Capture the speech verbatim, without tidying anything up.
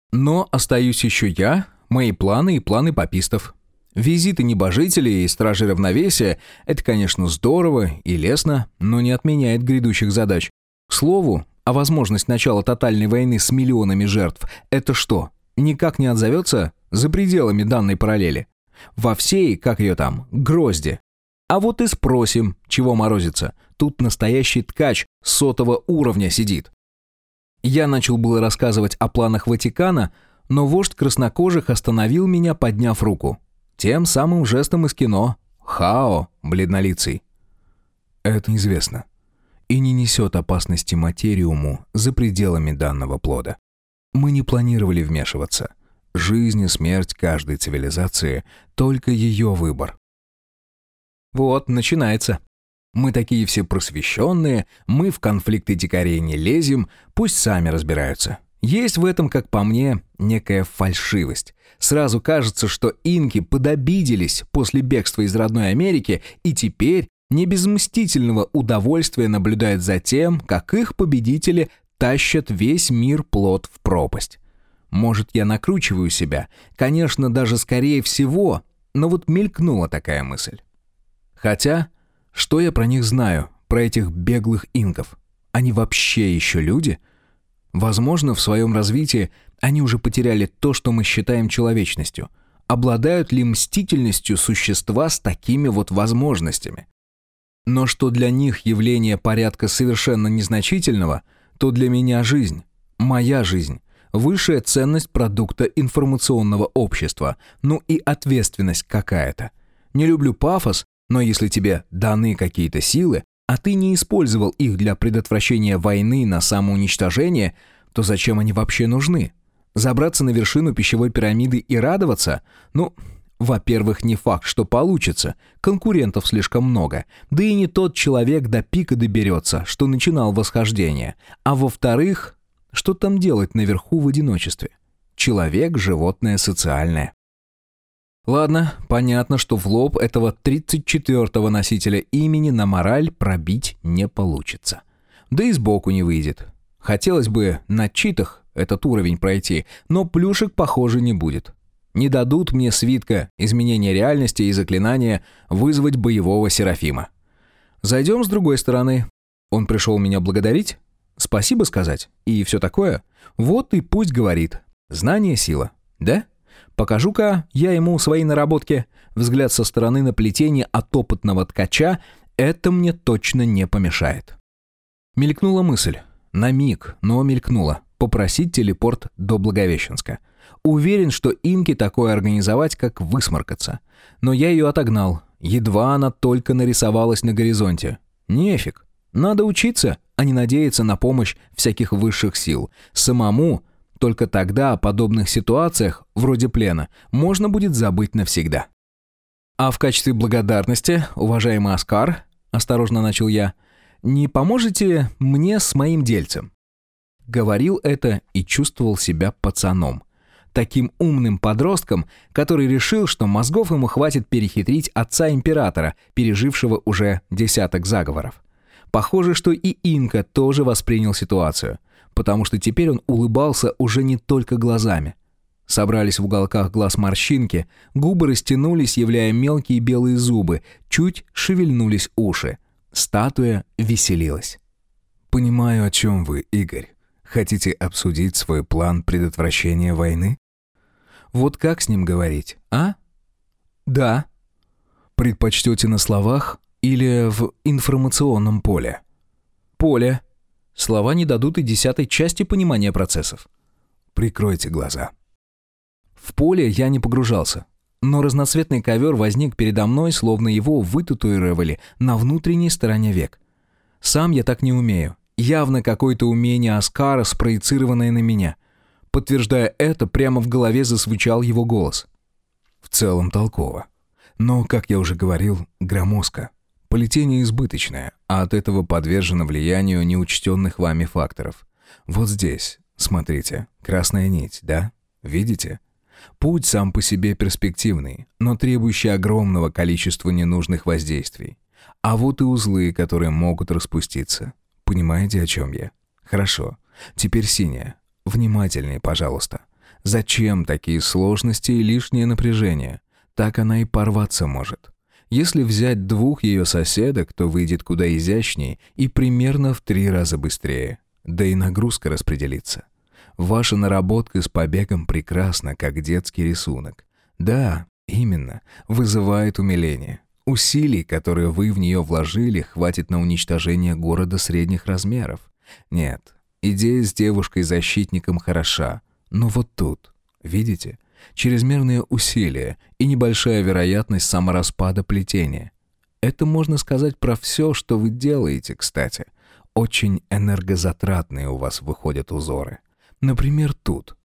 Но остаюсь еще я, мои планы и планы папистов. Визиты небожителей и стражи равновесия – это, конечно, здорово и лестно, но не отменяет грядущих задач. К слову, а возможность начала тотальной войны с миллионами жертв – это что, никак не отзовется за пределами данной параллели? Во всей, как ее там, грозди. А вот и спросим, чего морозится. Тут настоящий ткач сотого уровня сидит. Я начал было рассказывать о планах Ватикана, но вождь краснокожих остановил меня, подняв руку. Тем самым жестом из кино. Хао, бледнолицый. Это известно. И не несет опасности материуму за пределами данного плода. Мы не планировали вмешиваться. Жизнь и смерть каждой цивилизации – только ее выбор. Вот, начинается. Мы такие все просвещенные, мы в конфликты дикарей не лезем, пусть сами разбираются. Есть в этом, как по мне, некая фальшивость. Сразу кажется, что инки подобиделись после бегства из родной Америки и теперь не без мстительного удовольствия наблюдают за тем, как их победители тащат весь мир плод в пропасть. Может, я накручиваю себя, конечно, даже скорее всего, но вот мелькнула такая мысль. Хотя, что я про них знаю, про этих беглых инков? Они вообще еще люди? Возможно, в своем развитии они уже потеряли то, что мы считаем человечностью. Обладают ли мстительностью существа с такими вот возможностями? Но что для них явление порядка совершенно незначительного, то для меня жизнь, моя жизнь, высшая ценность продукта информационного общества, ну и ответственность какая-то. Не люблю пафос, но если тебе даны какие-то силы, а ты не использовал их для предотвращения войны на самоуничтожение, то зачем они вообще нужны? Забраться на вершину пищевой пирамиды и радоваться? Ну, во-первых, не факт, что получится. Конкурентов слишком много. Да и не тот человек до пика доберется, что начинал восхождение. А во-вторых, что там делать наверху в одиночестве? Человек – животное социальное. Ладно, понятно, что в лоб этого тридцать четвёртого носителя имени на мораль пробить не получится. Да и сбоку не выйдет. Хотелось бы на читах этот уровень пройти, но плюшек, похоже, не будет. Не дадут мне свитка изменения реальности и заклинания вызвать боевого Серафима. Зайдем с другой стороны. Он пришел меня благодарить? Спасибо сказать? И все такое? Вот и пусть говорит. Знание – сила. Да? Покажу-ка я ему свои наработки. Взгляд со стороны на плетение от опытного ткача – это мне точно не помешает. Мелькнула мысль. На миг, но мелькнула. Попросить телепорт до Благовещенска. Уверен, что инки такое организовать, как высморкаться. Но я ее отогнал. Едва она только нарисовалась на горизонте. Нефиг. Надо учиться, а не надеяться на помощь всяких высших сил. Самому, только тогда о подобных ситуациях, вроде плена, можно будет забыть навсегда. А в качестве благодарности, уважаемый Оскар, осторожно начал я, не поможете мне с моим дельцем? Говорил это и чувствовал себя пацаном. Таким умным подростком, который решил, что мозгов ему хватит перехитрить отца императора, пережившего уже десяток заговоров. Похоже, что и инка тоже воспринял ситуацию, потому что теперь он улыбался уже не только глазами. Собрались в уголках глаз морщинки, губы растянулись, являя мелкие белые зубы, чуть шевельнулись уши. Статуя веселилась. «Понимаю, о чем вы, Игорь. Хотите обсудить свой план предотвращения войны? Вот как с ним говорить, а? Да. Предпочтете на словах или в информационном поле? Поле. Слова не дадут и десятой части понимания процессов. Прикройте глаза. В поле я не погружался, но разноцветный ковер возник передо мной, словно его вытатуировали на внутренней стороне век. Сам я так не умею. Явно какое-то умение Оскара, спроецированное на меня. Подтверждая это, прямо в голове засвучал его голос. В целом толково. Но, как я уже говорил, громоздко. Плетение избыточное, а от этого подвержено влиянию неучтенных вами факторов. Вот здесь, смотрите, красная нить, да? Видите? Путь сам по себе перспективный, но требующий огромного количества ненужных воздействий. А вот и узлы, которые могут распуститься. Понимаете, о чем я? Хорошо. Теперь синяя. Внимательнее, пожалуйста. Зачем такие сложности и лишнее напряжение? Так она и порваться может. Если взять двух ее соседок, то выйдет куда изящнее и примерно в три раза быстрее. Да и нагрузка распределится. Ваша наработка с побегом прекрасна, как детский рисунок. Да, именно, вызывает умиление. Усилий, которые вы в нее вложили, хватит на уничтожение города средних размеров. Нет, идея с девушкой-защитником хороша, но вот тут, видите, чрезмерные усилия и небольшая вероятность самораспада плетения. Это можно сказать про все, что вы делаете, кстати. Очень энергозатратные у вас выходят узоры. Например, тут.